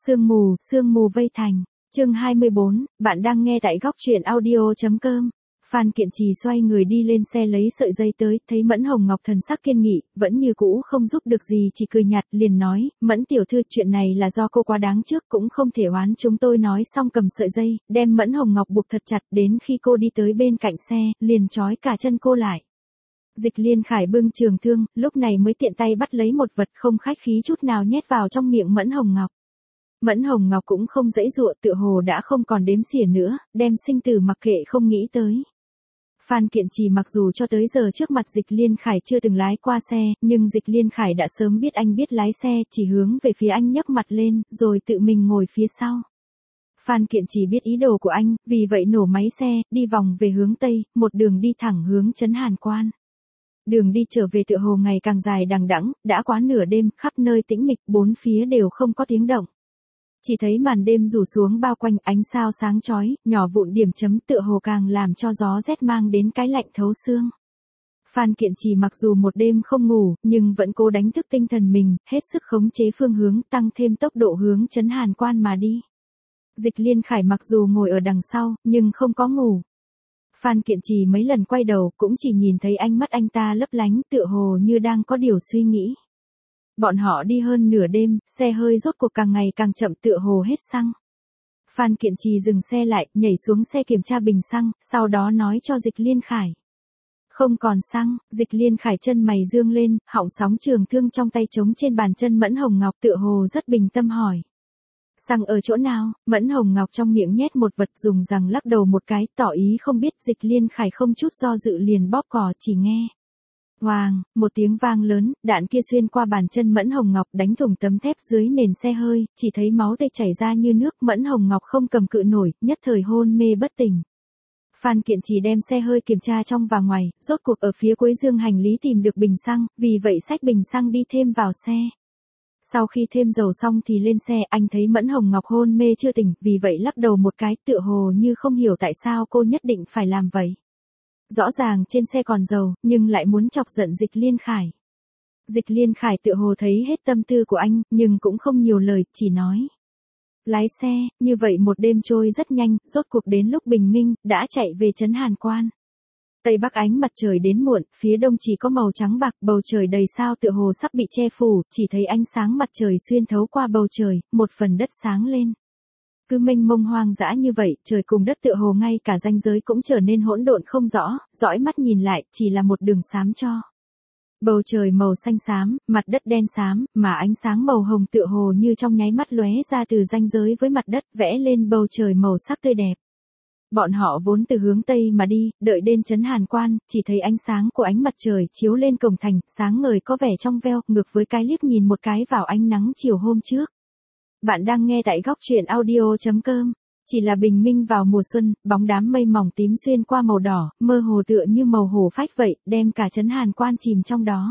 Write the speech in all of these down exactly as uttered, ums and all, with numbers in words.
Sương mù, sương mù vây thành. Chương hai mươi bốn, bạn đang nghe tại góc truyện audio chấm com. Phan Kiện Trì xoay người đi lên xe lấy sợi dây tới, thấy Mẫn Hồng Ngọc thần sắc kiên nghị, vẫn như cũ không giúp được gì, chỉ cười nhạt, liền nói, Mẫn tiểu thư, chuyện này là do cô quá đáng trước, cũng không thể oán chúng tôi. Nói xong cầm sợi dây, đem Mẫn Hồng Ngọc buộc thật chặt, đến khi cô đi tới bên cạnh xe, liền trói cả chân cô lại. Dịch Liên Khải bưng trường thương, lúc này mới tiện tay bắt lấy một vật không khách khí chút nào nhét vào trong miệng Mẫn Hồng Ngọc. Mẫn Hồng Ngọc cũng không dãy dụa, tựa hồ đã không còn đếm xỉa nữa, đem sinh tử mặc kệ không nghĩ tới. Phan Kiện Trì mặc dù cho tới giờ trước mặt Dịch Liên Khải chưa từng lái qua xe, nhưng Dịch Liên Khải đã sớm biết anh biết lái xe, chỉ hướng về phía anh nhấc mặt lên, rồi tự mình ngồi phía sau. Phan Kiện Trì biết ý đồ của anh, vì vậy nổ máy xe, đi vòng về hướng Tây, một đường đi thẳng hướng trấn Hàn Quan. Đường đi trở về tựa hồ ngày càng dài đằng đẵng, đã quá nửa đêm, khắp nơi tĩnh mịch, bốn phía đều không có tiếng động. Chỉ thấy màn đêm rủ xuống bao quanh, ánh sao sáng chói, nhỏ vụn điểm chấm, tựa hồ càng làm cho gió rét mang đến cái lạnh thấu xương. Phan Kiện Trì mặc dù một đêm không ngủ, nhưng vẫn cố đánh thức tinh thần mình, hết sức khống chế phương hướng, tăng thêm tốc độ hướng trấn Hàn Quan mà đi. Dịch Liên Khải mặc dù ngồi ở đằng sau, nhưng không có ngủ. Phan Kiện Trì mấy lần quay đầu, cũng chỉ nhìn thấy ánh mắt anh ta lấp lánh, tựa hồ như đang có điều suy nghĩ. Bọn họ đi hơn nửa đêm, xe hơi rốt cuộc càng ngày càng chậm, tựa hồ hết xăng. Phan Kiện Trì dừng xe lại, nhảy xuống xe kiểm tra bình xăng, sau đó nói cho Dịch Liên Khải. Không còn xăng. Dịch Liên Khải chân mày dương lên, họng sóng trường thương trong tay trống trên bàn chân Mẫn Hồng Ngọc, tựa hồ rất bình tâm hỏi. Xăng ở chỗ nào? Mẫn Hồng Ngọc trong miệng nhét một vật, dùng rằng lắc đầu một cái, tỏ ý không biết. Dịch Liên Khải không chút do dự liền bóp cò, chỉ nghe. Hoàng, một tiếng vang lớn, đạn kia xuyên qua bàn chân Mẫn Hồng Ngọc, đánh thủng tấm thép dưới nền xe hơi, chỉ thấy máu tươi chảy ra như nước. Mẫn Hồng Ngọc không cầm cự nổi, nhất thời hôn mê bất tỉnh. Phan Kiện Trì đem xe hơi kiểm tra trong và ngoài, rốt cuộc ở phía cuối dương hành lý tìm được bình xăng, vì vậy xách bình xăng đi thêm vào xe. Sau khi thêm dầu xong thì lên xe, anh thấy Mẫn Hồng Ngọc hôn mê chưa tỉnh, vì vậy lắc đầu một cái, tựa hồ như không hiểu tại sao cô nhất định phải làm vậy. Rõ ràng trên xe còn dầu, nhưng lại muốn chọc giận Dịch Liên Khải. Dịch Liên Khải tựa hồ thấy hết tâm tư của anh, nhưng cũng không nhiều lời, chỉ nói. Lái xe, như vậy một đêm trôi rất nhanh, rốt cuộc đến lúc bình minh, đã chạy về trấn Hàn Quan. Tây Bắc ánh mặt trời đến muộn, phía đông chỉ có màu trắng bạc, bầu trời đầy sao tựa hồ sắp bị che phủ, chỉ thấy ánh sáng mặt trời xuyên thấu qua bầu trời, một phần đất sáng lên. Cứ mênh mông hoang dã như vậy, trời cùng đất tựa hồ ngay cả ranh giới cũng trở nên hỗn độn không rõ, dõi mắt nhìn lại, chỉ là một đường xám cho. Bầu trời màu xanh xám, mặt đất đen xám, mà ánh sáng màu hồng tựa hồ như trong nháy mắt lóe ra từ ranh giới với mặt đất, vẽ lên bầu trời màu sắc tươi đẹp. Bọn họ vốn từ hướng Tây mà đi, đợi đến trấn Hàn Quan, chỉ thấy ánh sáng của ánh mặt trời chiếu lên cổng thành, sáng ngời có vẻ trong veo, ngược với cái liếc nhìn một cái vào ánh nắng chiều hôm trước. Bạn đang nghe tại góc truyện audio chấm com. Chỉ là bình minh vào mùa xuân, bóng đám mây mỏng tím xuyên qua màu đỏ, mơ hồ tựa như màu hổ phách vậy, đem cả trấn Hàn Quan chìm trong đó.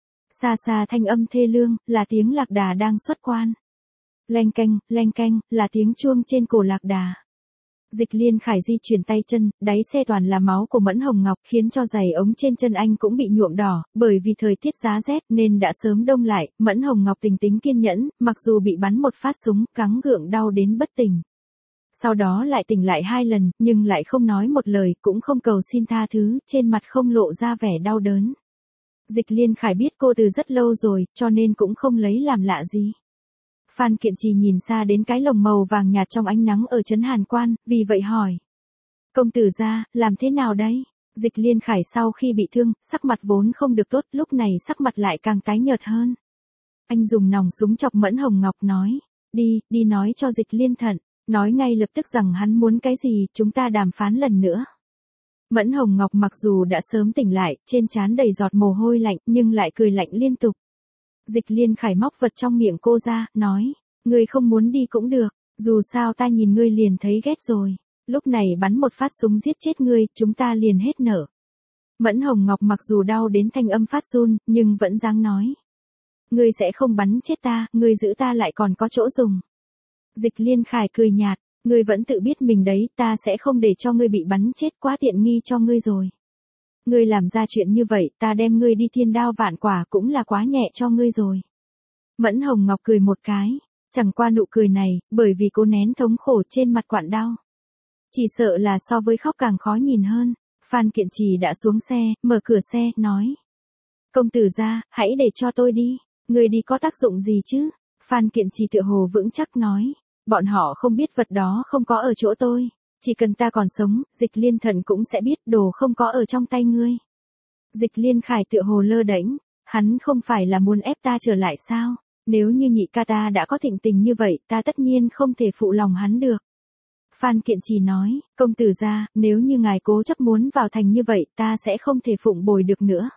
Xa xa thanh âm thê lương, là tiếng lạc đà đang xuất quan. Leng keng, leng keng, là tiếng chuông trên cổ lạc đà. Dịch Liên Khải di chuyển tay chân, đáy xe toàn là máu của Mẫn Hồng Ngọc, khiến cho giày ống trên chân anh cũng bị nhuộm đỏ, bởi vì thời tiết giá rét nên đã sớm đông lại. Mẫn Hồng Ngọc tình tính kiên nhẫn, mặc dù bị bắn một phát súng, gắng gượng đau đến bất tỉnh. Sau đó lại tỉnh lại hai lần, nhưng lại không nói một lời, cũng không cầu xin tha thứ, trên mặt không lộ ra vẻ đau đớn. Dịch Liên Khải biết cô từ rất lâu rồi, cho nên cũng không lấy làm lạ gì. Phan Kiện Trì nhìn xa đến cái lồng màu vàng nhạt trong ánh nắng ở trấn Hàn Quan, vì vậy hỏi. Công tử gia, làm thế nào đấy? Dịch Liên Khải sau khi bị thương, sắc mặt vốn không được tốt, lúc này sắc mặt lại càng tái nhợt hơn. Anh dùng nòng súng chọc Mẫn Hồng Ngọc nói. Đi, đi nói cho Dịch Liên Thận. Nói ngay lập tức rằng hắn muốn cái gì, chúng ta đàm phán lần nữa. Mẫn Hồng Ngọc mặc dù đã sớm tỉnh lại, trên trán đầy giọt mồ hôi lạnh, nhưng lại cười lạnh liên tục. Dịch Liên Khải móc vật trong miệng cô ra, nói, ngươi không muốn đi cũng được, dù sao ta nhìn ngươi liền thấy ghét rồi, lúc này bắn một phát súng giết chết ngươi, chúng ta liền hết nợ. Mẫn Hồng Ngọc mặc dù đau đến thanh âm phát run, nhưng vẫn dáng nói. Ngươi sẽ không bắn chết ta, ngươi giữ ta lại còn có chỗ dùng. Dịch Liên Khải cười nhạt, ngươi vẫn tự biết mình đấy, ta sẽ không để cho ngươi bị bắn chết, quá tiện nghi cho ngươi rồi. Ngươi làm ra chuyện như vậy, ta đem ngươi đi thiên đao vạn quả cũng là quá nhẹ cho ngươi rồi. Mẫn Hồng Ngọc cười một cái. Chẳng qua nụ cười này, bởi vì cố nén thống khổ trên mặt quặn đau. Chỉ sợ là so với khóc càng khó nhìn hơn. Phan Kiện Trì đã xuống xe, mở cửa xe, nói. Công tử gia, hãy để cho tôi đi. Người đi có tác dụng gì chứ? Phan Kiện Trì tựa hồ vững chắc nói. Bọn họ không biết vật đó không có ở chỗ tôi. Chỉ cần ta còn sống, Dịch Liên Thận cũng sẽ biết đồ không có ở trong tay ngươi. Dịch Liên Khải tựa hồ lơ đễnh. Hắn không phải là muốn ép ta trở lại sao? Nếu như nhị ca ta đã có thịnh tình như vậy, ta tất nhiên không thể phụ lòng hắn được. Phan Kiện Trì nói, công tử gia, nếu như ngài cố chấp muốn vào thành như vậy, ta sẽ không thể phụng bồi được nữa.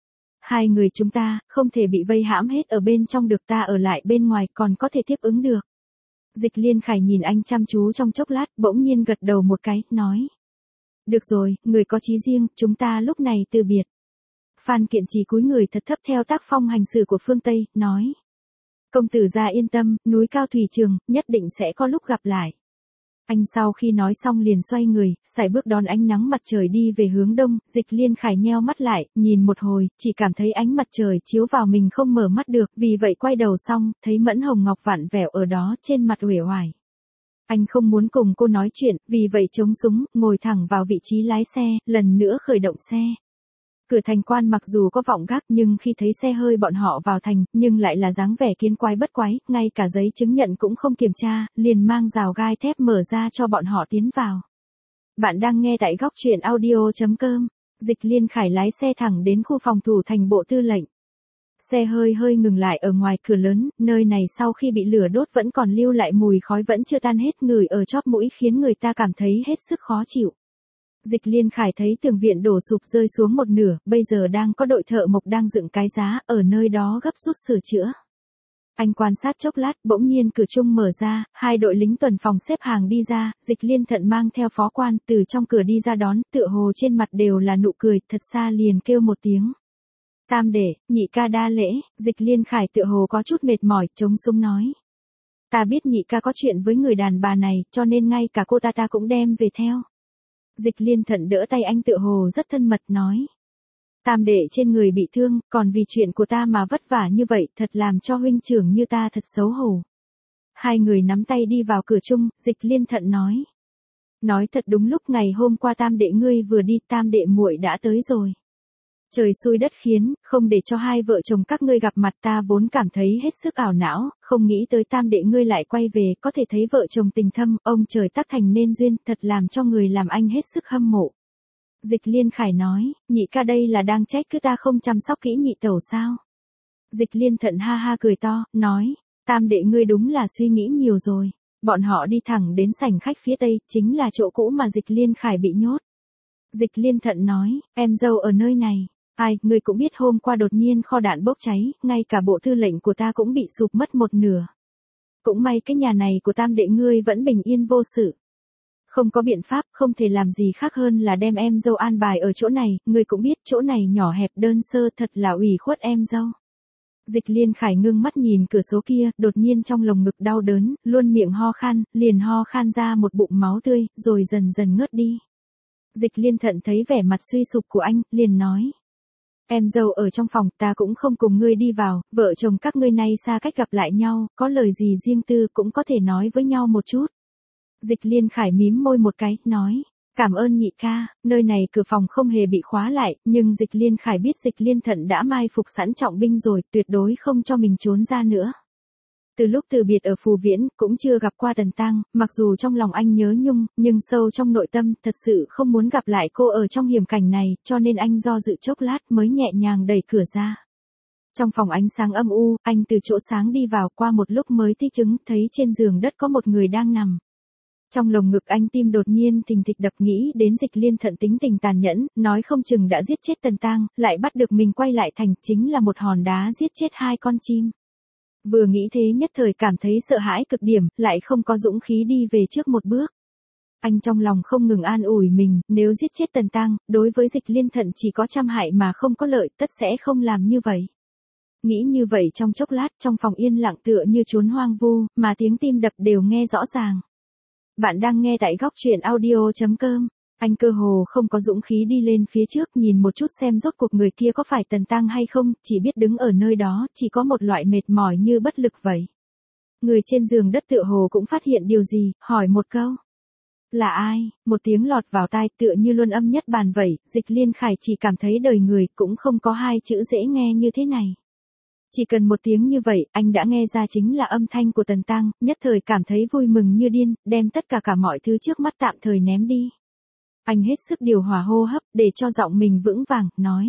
Hai người chúng ta, không thể bị vây hãm hết ở bên trong được, ta ở lại bên ngoài còn có thể tiếp ứng được. Dịch Liên Khải nhìn anh chăm chú trong chốc lát, bỗng nhiên gật đầu một cái, nói. Được rồi, người có chí riêng, chúng ta lúc này từ biệt. Phan Kiện Trì cúi người thật thấp theo tác phong hành xử của phương Tây, nói. Công tử gia yên tâm, núi cao thủy trường, nhất định sẽ có lúc gặp lại. Anh sau khi nói xong liền xoay người, sải bước đón ánh nắng mặt trời đi về hướng đông. Dịch Liên Khải nheo mắt lại, nhìn một hồi, chỉ cảm thấy ánh mặt trời chiếu vào mình không mở mắt được, vì vậy quay đầu xong, thấy Mẫn Hồng Ngọc vặn vẹo ở đó trên mặt uể oải. Anh không muốn cùng cô nói chuyện, vì vậy chống súng, ngồi thẳng vào vị trí lái xe, lần nữa khởi động xe. Cửa thành quan mặc dù có vọng gác nhưng khi thấy xe hơi bọn họ vào thành, nhưng lại là dáng vẻ kiến quái bất quái, ngay cả giấy chứng nhận cũng không kiểm tra, liền mang rào gai thép mở ra cho bọn họ tiến vào. Bạn đang nghe tại góc truyện audio chấm com. Dịch Liên Khải lái xe thẳng đến khu phòng thủ thành bộ tư lệnh. Xe hơi hơi ngừng lại ở ngoài cửa lớn, nơi này sau khi bị lửa đốt vẫn còn lưu lại mùi khói vẫn chưa tan hết, ngửi ở chóp mũi khiến người ta cảm thấy hết sức khó chịu. Dịch Liên Khải thấy tường viện đổ sụp rơi xuống một nửa, bây giờ đang có đội thợ mộc đang dựng cái giá, ở nơi đó gấp rút sửa chữa. Anh quan sát chốc lát, bỗng nhiên cửa chung mở ra, hai đội lính tuần phòng xếp hàng đi ra, Dịch Liên Thận mang theo phó quan, từ trong cửa đi ra đón, tựa hồ trên mặt đều là nụ cười, thật xa liền kêu một tiếng. Tam đệ, nhị ca đa lễ. Dịch Liên Khải tựa hồ có chút mệt mỏi, chống súng nói. Ta biết nhị ca có chuyện với người đàn bà này, cho nên ngay cả cô ta ta cũng đem về theo. Dịch Liên Thận đỡ tay anh tựa hồ rất thân mật nói. Tam đệ trên người bị thương, còn vì chuyện của ta mà vất vả như vậy, thật làm cho huynh trưởng như ta thật xấu hổ. Hai người nắm tay đi vào cửa chung, Dịch Liên Thận nói. Nói thật đúng lúc ngày hôm qua tam đệ ngươi vừa đi, tam đệ muội đã tới rồi. Trời xui đất khiến, không để cho hai vợ chồng các ngươi gặp mặt, ta vốn cảm thấy hết sức ảo não, không nghĩ tới tam đệ ngươi lại quay về, có thể thấy vợ chồng tình thâm, ông trời tác thành nên duyên, thật làm cho người làm anh hết sức hâm mộ. Dịch Liên Khải nói, nhị ca đây là đang trách cứ ta không chăm sóc kỹ nhị tẩu sao? Dịch Liên Thận ha ha cười to, nói, tam đệ ngươi đúng là suy nghĩ nhiều rồi. Bọn họ đi thẳng đến sảnh khách phía tây, chính là chỗ cũ mà Dịch Liên Khải bị nhốt. Dịch Liên Thận nói, em dâu ở nơi này. Ai, ngươi cũng biết hôm qua đột nhiên kho đạn bốc cháy, ngay cả bộ tư lệnh của ta cũng bị sụp mất một nửa. Cũng may cái nhà này của tam đệ ngươi vẫn bình yên vô sự. Không có biện pháp, không thể làm gì khác hơn là đem em dâu an bài ở chỗ này, ngươi cũng biết chỗ này nhỏ hẹp đơn sơ, thật là ủy khuất em dâu. Dịch Liên Khải ngưng mắt nhìn cửa sổ kia, đột nhiên trong lồng ngực đau đớn, luôn miệng ho khan, liền ho khan ra một bụng máu tươi, rồi dần dần ngớt đi. Dịch Liên Thận thấy vẻ mặt suy sụp của anh, liền nói. Em dâu ở trong phòng, ta cũng không cùng ngươi đi vào, vợ chồng các ngươi nay xa cách gặp lại nhau, có lời gì riêng tư cũng có thể nói với nhau một chút. Dịch Liên Khải mím môi một cái, nói, cảm ơn nhị ca, nơi này cửa phòng không hề bị khóa lại, nhưng Dịch Liên Khải biết Dịch Liên Thận đã mai phục sẵn trọng binh rồi, tuyệt đối không cho mình trốn ra nữa. Từ lúc từ biệt ở Phù Viễn, cũng chưa gặp qua Tần Tăng, mặc dù trong lòng anh nhớ nhung, nhưng sâu trong nội tâm, thật sự không muốn gặp lại cô ở trong hiểm cảnh này, cho nên anh do dự chốc lát mới nhẹ nhàng đẩy cửa ra. Trong phòng ánh sáng âm u, anh từ chỗ sáng đi vào, qua một lúc mới thích ứng, thấy trên giường đất có một người đang nằm. Trong lồng ngực anh tim đột nhiên thình thịch đập, nghĩ đến Dịch Liên Thận tính tình tàn nhẫn, nói không chừng đã giết chết Tần Tăng, lại bắt được mình quay lại thành, chính là một hòn đá giết chết hai con chim. Vừa nghĩ thế nhất thời cảm thấy sợ hãi cực điểm, lại không có dũng khí đi về trước một bước. Anh trong lòng không ngừng an ủi mình, nếu giết chết Tần Tăng, đối với Dịch Liên Thận chỉ có trăm hại mà không có lợi, tất sẽ không làm như vậy. Nghĩ như vậy trong chốc lát, trong phòng yên lặng tựa như chốn hoang vu, mà tiếng tim đập đều nghe rõ ràng. Bạn đang nghe tại góc truyện audio chấm com. Anh cơ hồ không có dũng khí đi lên phía trước nhìn một chút xem rốt cuộc người kia có phải Tần Tăng hay không, chỉ biết đứng ở nơi đó, chỉ có một loại mệt mỏi như bất lực vậy. Người trên giường đất tựa hồ cũng phát hiện điều gì, hỏi một câu. Là ai? Một tiếng lọt vào tai tựa như luân âm nhất bàn vậy, Dịch Liên Khải chỉ cảm thấy đời người cũng không có hai chữ dễ nghe như thế này. Chỉ cần một tiếng như vậy, anh đã nghe ra chính là âm thanh của Tần Tăng, nhất thời cảm thấy vui mừng như điên, đem tất cả cả mọi thứ trước mắt tạm thời ném đi. Anh hết sức điều hòa hô hấp, để cho giọng mình vững vàng, nói.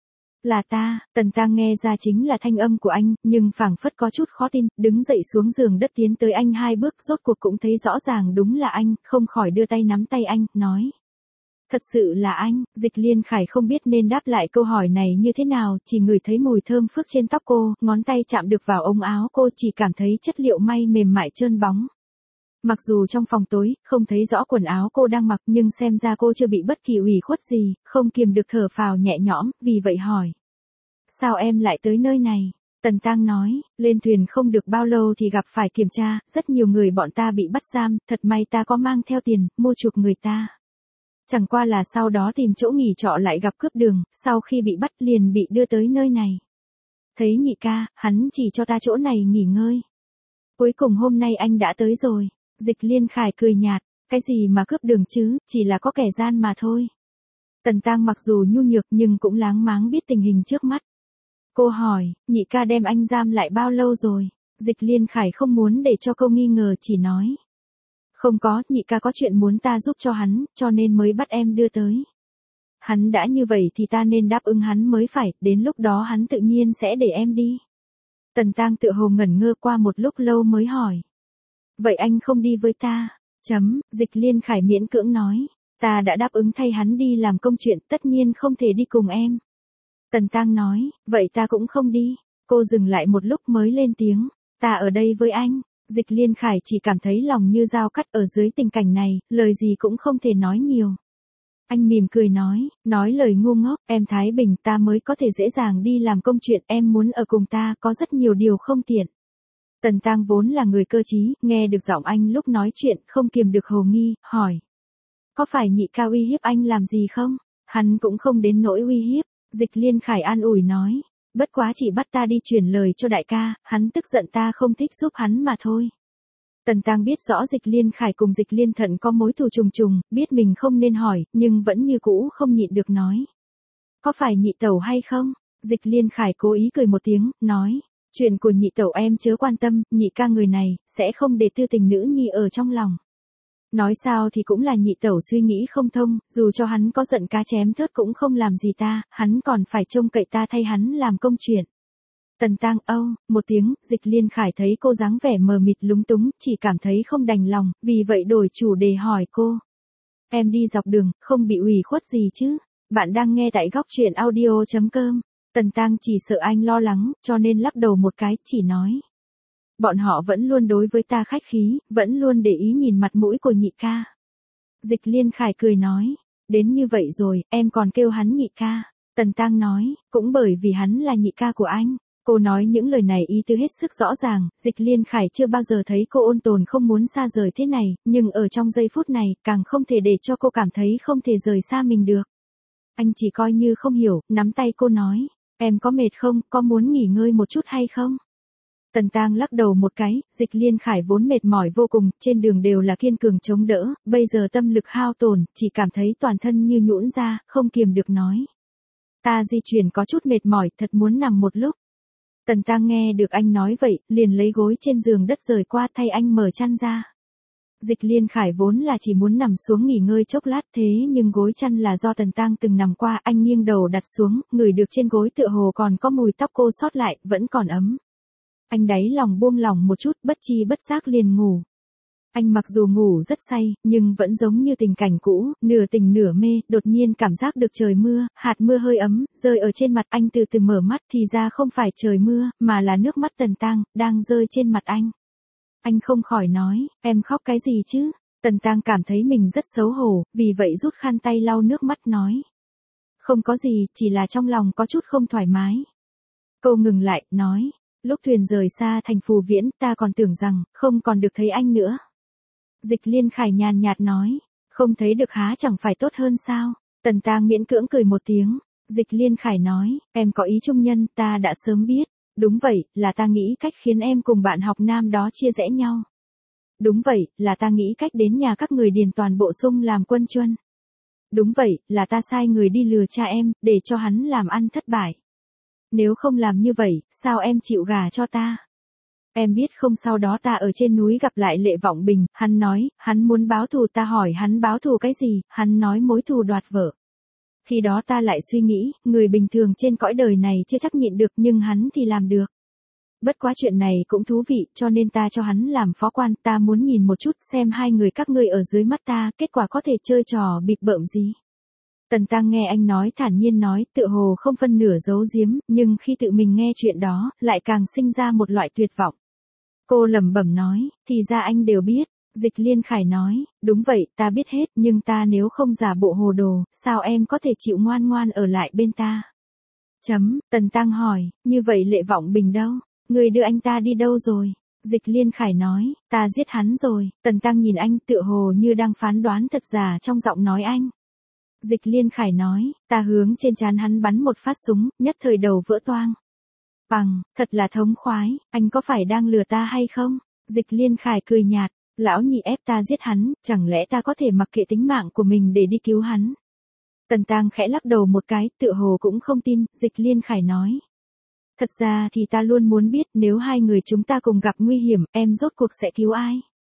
Là ta. Tần Tăng nghe ra chính là thanh âm của anh, nhưng phảng phất có chút khó tin, đứng dậy xuống giường đất tiến tới anh hai bước, rốt cuộc cũng thấy rõ ràng đúng là anh, không khỏi đưa tay nắm tay anh, nói. Thật sự là anh. Dịch Liên Khải không biết nên đáp lại câu hỏi này như thế nào, chỉ ngửi thấy mùi thơm phước trên tóc cô, ngón tay chạm được vào ống áo cô, chỉ cảm thấy chất liệu may mềm mại trơn bóng. Mặc dù trong phòng tối, không thấy rõ quần áo cô đang mặc, nhưng xem ra cô chưa bị bất kỳ ủy khuất gì, không kiềm được thở phào nhẹ nhõm, vì vậy hỏi. Sao em lại tới nơi này? Tần Tăng nói, lên thuyền không được bao lâu thì gặp phải kiểm tra, rất nhiều người bọn ta bị bắt giam, thật may ta có mang theo tiền, mua chuộc người ta. Chẳng qua là sau đó tìm chỗ nghỉ trọ lại gặp cướp đường, sau khi bị bắt liền bị đưa tới nơi này. Thấy nhị ca, hắn chỉ cho ta chỗ này nghỉ ngơi. Cuối cùng hôm nay anh đã tới rồi. Dịch Liên Khải cười nhạt, cái gì mà cướp đường chứ, chỉ là có kẻ gian mà thôi. Tần Tăng mặc dù nhu nhược nhưng cũng láng máng biết tình hình trước mắt. Cô hỏi, nhị ca đem anh giam lại bao lâu rồi? Dịch Liên Khải không muốn để cho câu nghi ngờ chỉ nói. Không có, nhị ca có chuyện muốn ta giúp cho hắn, cho nên mới bắt em đưa tới. Hắn đã như vậy thì ta nên đáp ứng hắn mới phải, đến lúc đó hắn tự nhiên sẽ để em đi. Tần Tăng tựa hồ ngẩn ngơ qua một lúc lâu mới hỏi. Vậy anh không đi với ta? Chấm, Dịch Liên Khải miễn cưỡng nói. Ta đã đáp ứng thay hắn đi làm công chuyện, tất nhiên không thể đi cùng em. Tần Tăng nói, vậy ta cũng không đi. Cô dừng lại một lúc mới lên tiếng. Ta ở đây với anh. Dịch Liên Khải chỉ cảm thấy lòng như dao cắt ở dưới tình cảnh này, lời gì cũng không thể nói nhiều. Anh mỉm cười nói, nói lời ngu ngốc, em Thái Bình ta mới có thể dễ dàng đi làm công chuyện, em muốn ở cùng ta có rất nhiều điều không tiện. Tần Tăng vốn là người cơ trí, nghe được giọng anh lúc nói chuyện, không kiềm được hồ nghi, hỏi. Có phải nhị ca uy hiếp anh làm gì không? Hắn cũng không đến nỗi uy hiếp. Dịch Liên Khải an ủi nói. Bất quá chỉ bắt ta đi truyền lời cho đại ca, hắn tức giận ta không thích giúp hắn mà thôi. Tần Tăng biết rõ Dịch Liên Khải cùng Dịch Liên Thận có mối thù trùng trùng, biết mình không nên hỏi, nhưng vẫn như cũ không nhịn được nói. Có phải nhị tẩu hay không? Dịch Liên Khải cố ý cười một tiếng, nói. Chuyện của nhị tẩu em chớ quan tâm, nhị ca người này, sẽ không để tư tình nữ nhi ở trong lòng. Nói sao thì cũng là nhị tẩu suy nghĩ không thông, dù cho hắn có giận cá chém thớt cũng không làm gì ta, hắn còn phải trông cậy ta thay hắn làm công chuyện. Tần Tăng âu, một tiếng, Dịch Liên Khải thấy cô dáng vẻ mờ mịt lúng túng, chỉ cảm thấy không đành lòng, vì vậy đổi chủ đề hỏi cô. Em đi dọc đường, không bị ủy khuất gì chứ? Bạn đang nghe tại góc truyện audio chấm com. Tần Tăng chỉ sợ anh lo lắng, cho nên lắc đầu một cái, chỉ nói. Bọn họ vẫn luôn đối với ta khách khí, vẫn luôn để ý nhìn mặt mũi của nhị ca. Dịch Liên Khải cười nói, đến như vậy rồi, em còn kêu hắn nhị ca. Tần Tăng nói, cũng bởi vì hắn là nhị ca của anh. Cô nói những lời này ý tứ hết sức rõ ràng, Dịch Liên Khải chưa bao giờ thấy cô ôn tồn không muốn xa rời thế này, nhưng ở trong giây phút này, càng không thể để cho cô cảm thấy không thể rời xa mình được. Anh chỉ coi như không hiểu, nắm tay cô nói, em có mệt không, có muốn nghỉ ngơi một chút hay không? Tần Tăng lắc đầu một cái, Dịch Liên Khải vốn mệt mỏi vô cùng, trên đường đều là kiên cường chống đỡ, bây giờ tâm lực hao tổn, chỉ cảm thấy toàn thân như nhũn ra, không kiềm được nói. Ta di chuyển có chút mệt mỏi, thật muốn nằm một lúc. Tần Tăng nghe được anh nói vậy, liền lấy gối trên giường đất rời qua thay anh mở chăn ra. Dịch Liên Khải vốn là chỉ muốn nằm xuống nghỉ ngơi chốc lát thế nhưng gối chăn là do Tần Tăng từng nằm qua, anh nghiêng đầu đặt xuống, ngửi được trên gối tựa hồ còn có mùi tóc cô sót lại, vẫn còn ấm. Anh đáy lòng buông lỏng một chút, bất chi bất giác liền ngủ. Anh mặc dù ngủ rất say, nhưng vẫn giống như tình cảnh cũ, nửa tỉnh nửa mê, đột nhiên cảm giác được trời mưa, hạt mưa hơi ấm, rơi ở trên mặt anh từ từ mở mắt thì ra không phải trời mưa, mà là nước mắt Tần Tăng, đang rơi trên mặt anh. Anh không khỏi nói, em khóc cái gì chứ? Tần Tăng cảm thấy mình rất xấu hổ, vì vậy rút khăn tay lau nước mắt nói. Không có gì, chỉ là trong lòng có chút không thoải mái. Cô ngừng lại, nói, lúc thuyền rời xa thành Phù Viễn, ta còn tưởng rằng, không còn được thấy anh nữa. Dịch Liên Khải nhàn nhạt nói, không thấy được há chẳng phải tốt hơn sao? Tần Tăng miễn cưỡng cười một tiếng. Dịch Liên Khải nói, em có ý trung nhân, ta đã sớm biết. Đúng vậy, là ta nghĩ cách khiến em cùng bạn học nam đó chia rẽ nhau. Đúng vậy, là ta nghĩ cách đến nhà các người điền toàn bộ sung làm quân chuân. Đúng vậy, là ta sai người đi lừa cha em, để cho hắn làm ăn thất bại. Nếu không làm như vậy, sao em chịu gả cho ta? Em biết không, sau đó ta ở trên núi gặp lại Lệ Vọng Bình, hắn nói, hắn muốn báo thù, ta hỏi hắn báo thù cái gì, hắn nói mối thù đoạt vợ. Khi đó ta lại suy nghĩ, người bình thường trên cõi đời này chưa chắc nhịn được nhưng hắn thì làm được. Bất quá chuyện này cũng thú vị, cho nên ta cho hắn làm phó quan, ta muốn nhìn một chút xem hai người các ngươi ở dưới mắt ta, kết quả có thể chơi trò bịp bợm gì. Tần Tăng nghe anh nói thản nhiên nói, tựa hồ không phân nửa giấu giếm, nhưng khi tự mình nghe chuyện đó, lại càng sinh ra một loại tuyệt vọng. Cô lẩm bẩm nói, thì ra anh đều biết. Dịch Liên Khải nói, đúng vậy, ta biết hết, nhưng ta nếu không giả bộ hồ đồ, sao em có thể chịu ngoan ngoan ở lại bên ta? Chấm, Tần Tăng hỏi, như vậy Lệ Vọng Bình đâu? Người đưa anh ta đi đâu rồi? Dịch Liên Khải nói, ta giết hắn rồi. Tần Tăng nhìn anh tựa hồ như đang phán đoán thật giả trong giọng nói anh. Dịch Liên Khải nói, ta hướng trên trán hắn bắn một phát súng, nhất thời đầu vỡ toang. Bằng, thật là thống khoái, anh có phải đang lừa ta hay không? Dịch Liên Khải cười nhạt, lão nhị ép ta giết hắn, chẳng lẽ ta có thể mặc kệ tính mạng của mình để đi cứu hắn? Tần Tăng khẽ lắc đầu một cái, tựa hồ cũng không tin, Dịch Liên Khải nói. Thật ra thì ta luôn muốn biết nếu hai người chúng ta cùng gặp nguy hiểm, em rốt cuộc sẽ cứu ai?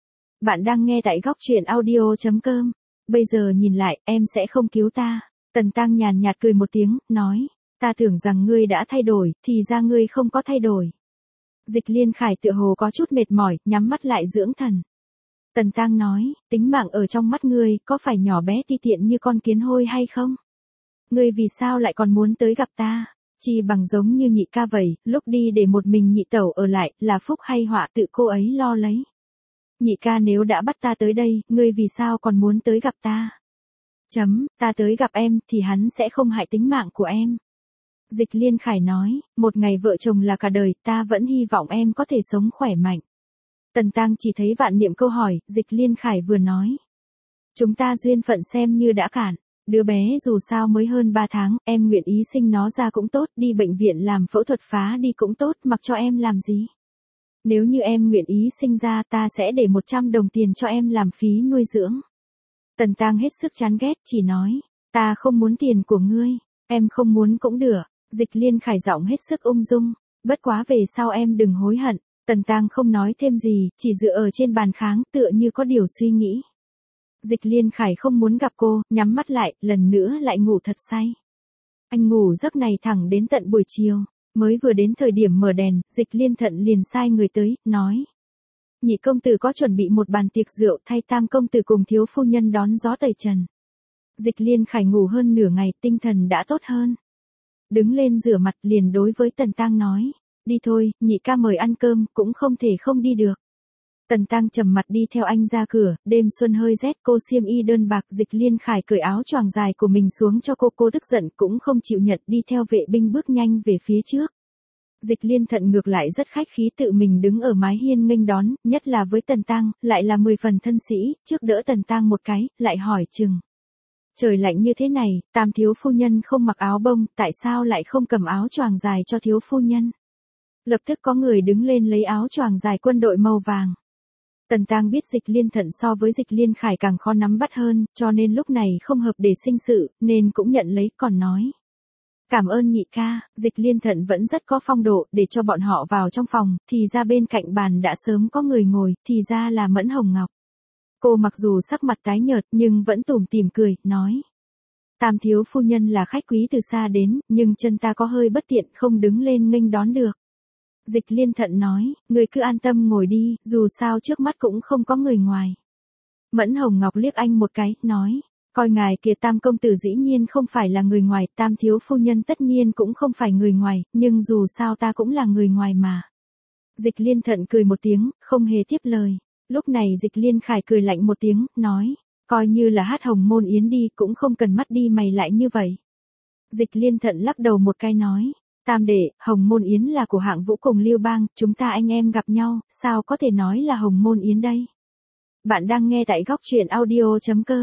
Bạn đang nghe tại góc truyện audio chấm com. Bây giờ nhìn lại, em sẽ không cứu ta. Tần Tăng nhàn nhạt cười một tiếng, nói. Ta tưởng rằng ngươi đã thay đổi, thì ra ngươi không có thay đổi. Dịch Liên Khải tựa hồ có chút mệt mỏi, nhắm mắt lại dưỡng thần. Tần Tăng nói, tính mạng ở trong mắt ngươi, có phải nhỏ bé ti tiện như con kiến hôi hay không? Ngươi vì sao lại còn muốn tới gặp ta? Chỉ bằng giống như nhị ca vậy, lúc đi để một mình nhị tẩu ở lại, là phúc hay họa tự cô ấy lo lấy. Nhị ca nếu đã bắt ta tới đây, ngươi vì sao còn muốn tới gặp ta? Chấm, ta tới gặp em, thì hắn sẽ không hại tính mạng của em. Dịch Liên Khải nói, một ngày vợ chồng là cả đời, ta vẫn hy vọng em có thể sống khỏe mạnh. Tần Tăng chỉ thấy Vạn Niệm câu hỏi, Dịch Liên Khải vừa nói. Chúng ta duyên phận xem như đã cạn, đứa bé dù sao mới hơn ba tháng, em nguyện ý sinh nó ra cũng tốt, đi bệnh viện làm phẫu thuật phá đi cũng tốt, mặc cho em làm gì. Nếu như em nguyện ý sinh ra ta sẽ để một trăm đồng tiền cho em làm phí nuôi dưỡng. Tần Tăng hết sức chán ghét, chỉ nói, ta không muốn tiền của ngươi, em không muốn cũng được. Dịch Liên Khải giọng hết sức ung dung, bất quá về sau em đừng hối hận. Tần Tăng không nói thêm gì, chỉ dựa ở trên bàn kháng tựa như có điều suy nghĩ. Dịch Liên Khải không muốn gặp cô, nhắm mắt lại, lần nữa lại ngủ thật say. Anh ngủ giấc này thẳng đến tận buổi chiều, mới vừa đến thời điểm mở đèn, Dịch Liên Thận liền sai người tới, nói. Nhị công tử có chuẩn bị một bàn tiệc rượu thay tam công tử cùng thiếu phu nhân đón gió tẩy trần. Dịch Liên Khải ngủ hơn nửa ngày, tinh thần đã tốt hơn. Đứng lên rửa mặt liền đối với Tần Tăng nói. Đi thôi, nhị ca mời ăn cơm, cũng không thể không đi được. Tần Tăng trầm mặt đi theo anh ra cửa, đêm xuân hơi rét, cô xiêm y đơn bạc. Dịch Liên Khải cởi áo choàng dài của mình xuống cho cô, cô tức giận cũng không chịu nhận, đi theo vệ binh bước nhanh về phía trước. Dịch Liên Thận ngược lại rất khách khí, tự mình đứng ở mái hiên nghênh đón, nhất là với Tần Tăng, lại là mười phần thân sĩ, trước đỡ Tần Tăng một cái, lại hỏi chừng. Trời lạnh như thế này, tam thiếu phu nhân không mặc áo bông, tại sao lại không cầm áo choàng dài cho thiếu phu nhân? Lập tức có người đứng lên lấy áo choàng dài quân đội màu vàng. Tần Tăng biết Dịch Liên Thận so với Dịch Liên Khải càng khó nắm bắt hơn, cho nên lúc này không hợp để sinh sự, nên cũng nhận lấy, còn nói. Cảm ơn nhị ca. Dịch Liên Thận vẫn rất có phong độ, để cho bọn họ vào trong phòng, thì ra bên cạnh bàn đã sớm có người ngồi, thì ra là Mẫn Hồng Ngọc. Cô mặc dù sắc mặt tái nhợt nhưng vẫn tủm tỉm cười, nói. Tam thiếu phu nhân là khách quý từ xa đến, nhưng chân ta có hơi bất tiện, không đứng lên nghênh đón được. Dịch Liên Thận nói, người cứ an tâm ngồi đi, dù sao trước mắt cũng không có người ngoài. Mẫn Hồng Ngọc liếc anh một cái, nói, coi ngài kìa, tam công tử dĩ nhiên không phải là người ngoài, tam thiếu phu nhân tất nhiên cũng không phải người ngoài, nhưng dù sao ta cũng là người ngoài mà. Dịch Liên Thận cười một tiếng, không hề tiếp lời. Lúc này Dịch Liên Khải cười lạnh một tiếng, nói, coi như là hát hồng môn yến đi, cũng không cần mắt đi mày lại như vậy. Dịch Liên Thận lắc đầu một cái nói, tam đệ, hồng môn yến là của Hạng Vũ cùng Lưu Bang, chúng ta anh em gặp nhau, sao có thể nói là hồng môn yến đây? Bạn đang nghe tại góc truyện audio chấm com.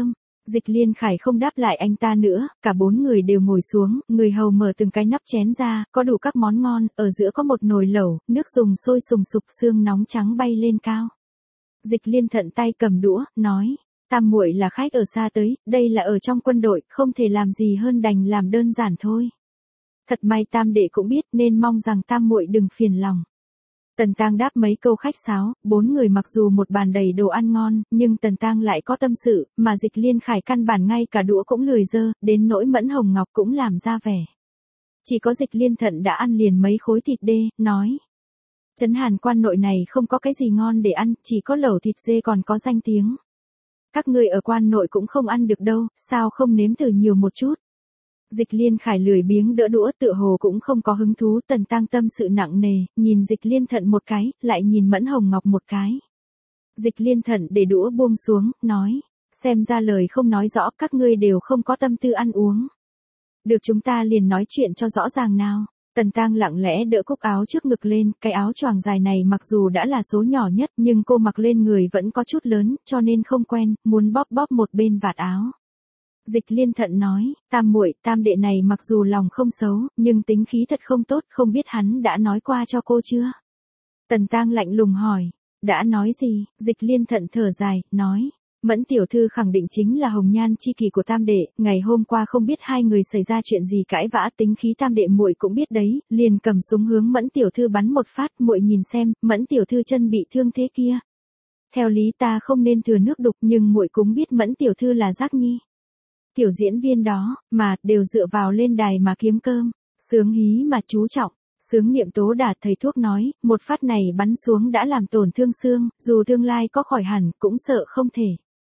Dịch Liên Khải không đáp lại anh ta nữa, cả bốn người đều ngồi xuống, người hầu mở từng cái nắp chén ra, có đủ các món ngon, ở giữa có một nồi lẩu, nước dùng sôi sùng sục, xương nóng trắng bay lên cao. Dịch Liên Thận tay cầm đũa, nói, Tam muội là khách ở xa tới, đây là ở trong quân đội, không thể làm gì hơn đành làm đơn giản thôi. Thật may Tam đệ cũng biết nên mong rằng Tam muội đừng phiền lòng. Tần Tang đáp mấy câu khách sáo, bốn người mặc dù một bàn đầy đồ ăn ngon, nhưng Tần Tang lại có tâm sự, mà Dịch Liên Khải căn bản ngay cả đũa cũng lười dơ, đến nỗi Mẫn Hồng Ngọc cũng làm ra vẻ. Chỉ có Dịch Liên Thận đã ăn liền mấy khối thịt đê, nói. Trấn Hàn quan nội này không có cái gì ngon để ăn, chỉ có lẩu thịt dê còn có danh tiếng. Các người ở quan nội cũng không ăn được đâu, sao không nếm thử nhiều một chút. Dịch Liên Khải lười biếng đỡ đũa tựa hồ cũng không có hứng thú. Tần Tang tâm sự nặng nề, nhìn Dịch Liên Thận một cái, lại nhìn Mẫn Hồng Ngọc một cái. Dịch Liên Thận để đũa buông xuống, nói, xem ra lời không nói rõ, các ngươi đều không có tâm tư ăn uống. Được chúng ta liền nói chuyện cho rõ ràng nào. Tần Tang lặng lẽ đỡ cúc áo trước ngực lên, cái áo choàng dài này mặc dù đã là số nhỏ nhất nhưng cô mặc lên người vẫn có chút lớn, cho nên không quen, muốn bóp bóp một bên vạt áo. Dịch Liên Thận nói, Tam muội, Tam đệ này mặc dù lòng không xấu, nhưng tính khí thật không tốt, không biết hắn đã nói qua cho cô chưa? Tần Tang lạnh lùng hỏi, đã nói gì? Dịch Liên Thận thở dài, nói, Mẫn tiểu thư khẳng định chính là hồng nhan chi kỷ của Tam đệ, ngày hôm qua không biết hai người xảy ra chuyện gì cãi vã, tính khí Tam đệ muội cũng biết đấy, liền cầm súng hướng Mẫn tiểu thư bắn một phát, muội nhìn xem, Mẫn tiểu thư chân bị thương thế kia. Theo lý ta không nên thừa nước đục, nhưng muội cũng biết Mẫn tiểu thư là Giác Nhi. Tiểu diễn viên đó, mà, đều dựa vào lên đài mà kiếm cơm, sướng hí mà chú trọng. Sướng Niệm Tố Đả thầy thuốc nói, một phát này bắn xuống đã làm tổn thương xương, dù tương lai có khỏi hẳn, cũng sợ không thể.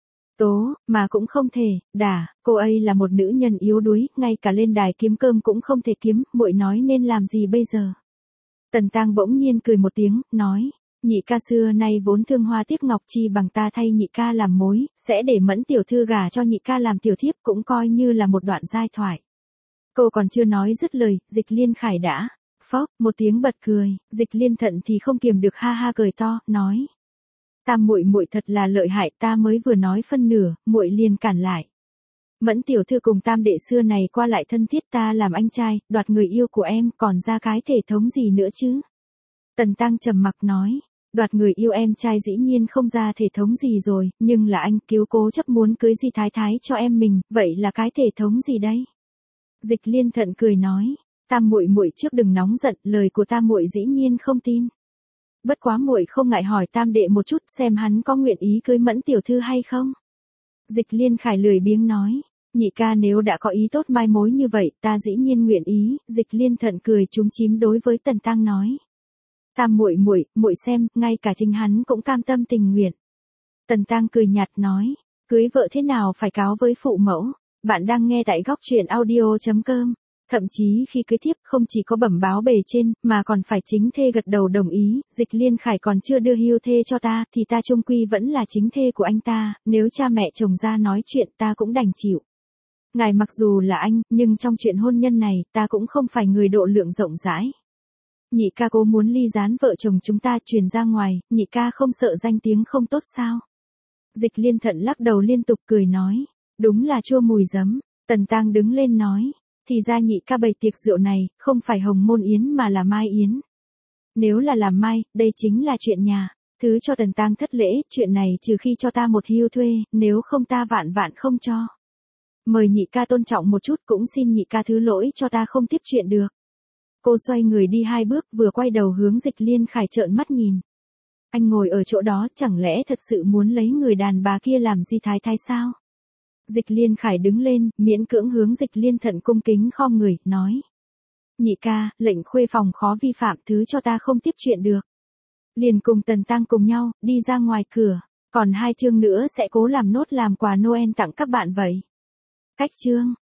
Tố, mà cũng không thể, Đả, cô ấy là một nữ nhân yếu đuối, ngay cả lên đài kiếm cơm cũng không thể kiếm, muội nói nên làm gì bây giờ. Tần Tang bỗng nhiên cười một tiếng, nói, nhị ca xưa nay vốn thương hoa tiếc ngọc, chi bằng ta thay nhị ca làm mối, sẽ để Mẫn tiểu thư gả cho nhị ca làm tiểu thiếp, cũng coi như là một đoạn giai thoại. Cô còn chưa nói dứt lời, Dịch Liên Khải đã, phốc, một tiếng bật cười, Dịch Liên Thận thì không kiềm được ha ha cười to, nói. Tam muội muội thật là lợi hại, ta mới vừa nói phân nửa, muội liền cản lại. Mẫn tiểu thư cùng Tam đệ xưa này qua lại thân thiết, ta làm anh trai, đoạt người yêu của em, còn ra cái thể thống gì nữa chứ? Tần Tang trầm mặc nói, đoạt người yêu em trai dĩ nhiên không ra thể thống gì rồi, nhưng là anh cứu cố chấp muốn cưới Di Thái Thái cho em mình, vậy là cái thể thống gì đây? Dịch Liên Thận cười nói, Tam muội muội trước đừng nóng giận, lời của Tam muội dĩ nhiên không tin. Bất quá muội không ngại hỏi Tam đệ một chút xem hắn có nguyện ý cưới Mẫn tiểu thư hay không? Dịch Liên Khải lười biếng nói, nhị ca nếu đã có ý tốt mai mối như vậy, ta dĩ nhiên nguyện ý. Dịch Liên Thận cười chúm chím đối với Tần Tang nói, Tam muội muội, muội xem, ngay cả chính hắn cũng cam tâm tình nguyện. Tần Tang cười nhạt nói, cưới vợ thế nào phải cáo với phụ mẫu. Bạn đang nghe tại góc truyện audio chấm com. Thậm chí khi cưới thiếp không chỉ có bẩm báo bề trên, mà còn phải chính thê gật đầu đồng ý. Dịch Liên Khải còn chưa đưa hưu thê cho ta, thì ta chung quy vẫn là chính thê của anh ta, nếu cha mẹ chồng ra nói chuyện ta cũng đành chịu. Ngài mặc dù là anh, nhưng trong chuyện hôn nhân này, ta cũng không phải người độ lượng rộng rãi. Nhị ca cố muốn ly gián vợ chồng chúng ta truyền ra ngoài, nhị ca không sợ danh tiếng không tốt sao? Dịch Liên Thận lắc đầu liên tục cười nói, đúng là chua mùi giấm. Tần Tang đứng lên nói, thì ra nhị ca bày tiệc rượu này, không phải hồng môn yến mà là mai yến. Nếu là làm mai, đây chính là chuyện nhà. Thứ cho Tần Tang thất lễ, chuyện này trừ khi cho ta một hưu thuê, nếu không ta vạn vạn không cho. Mời nhị ca tôn trọng một chút, cũng xin nhị ca thứ lỗi cho ta không tiếp chuyện được. Cô xoay người đi hai bước, vừa quay đầu hướng Dịch Liên Khải trợn mắt nhìn. Anh ngồi ở chỗ đó, chẳng lẽ thật sự muốn lấy người đàn bà kia làm Di Thái Thái sao? Dịch Liên Khải đứng lên, miễn cưỡng hướng Dịch Liên Thận cung kính khom người, nói. Nhị ca, lệnh khuê phòng khó vi phạm, thứ cho ta không tiếp chuyện được. Liền cùng Tần Tang cùng nhau, đi ra ngoài cửa. Còn hai chương nữa sẽ cố làm nốt làm quà Noel tặng các bạn vậy. Cách chương.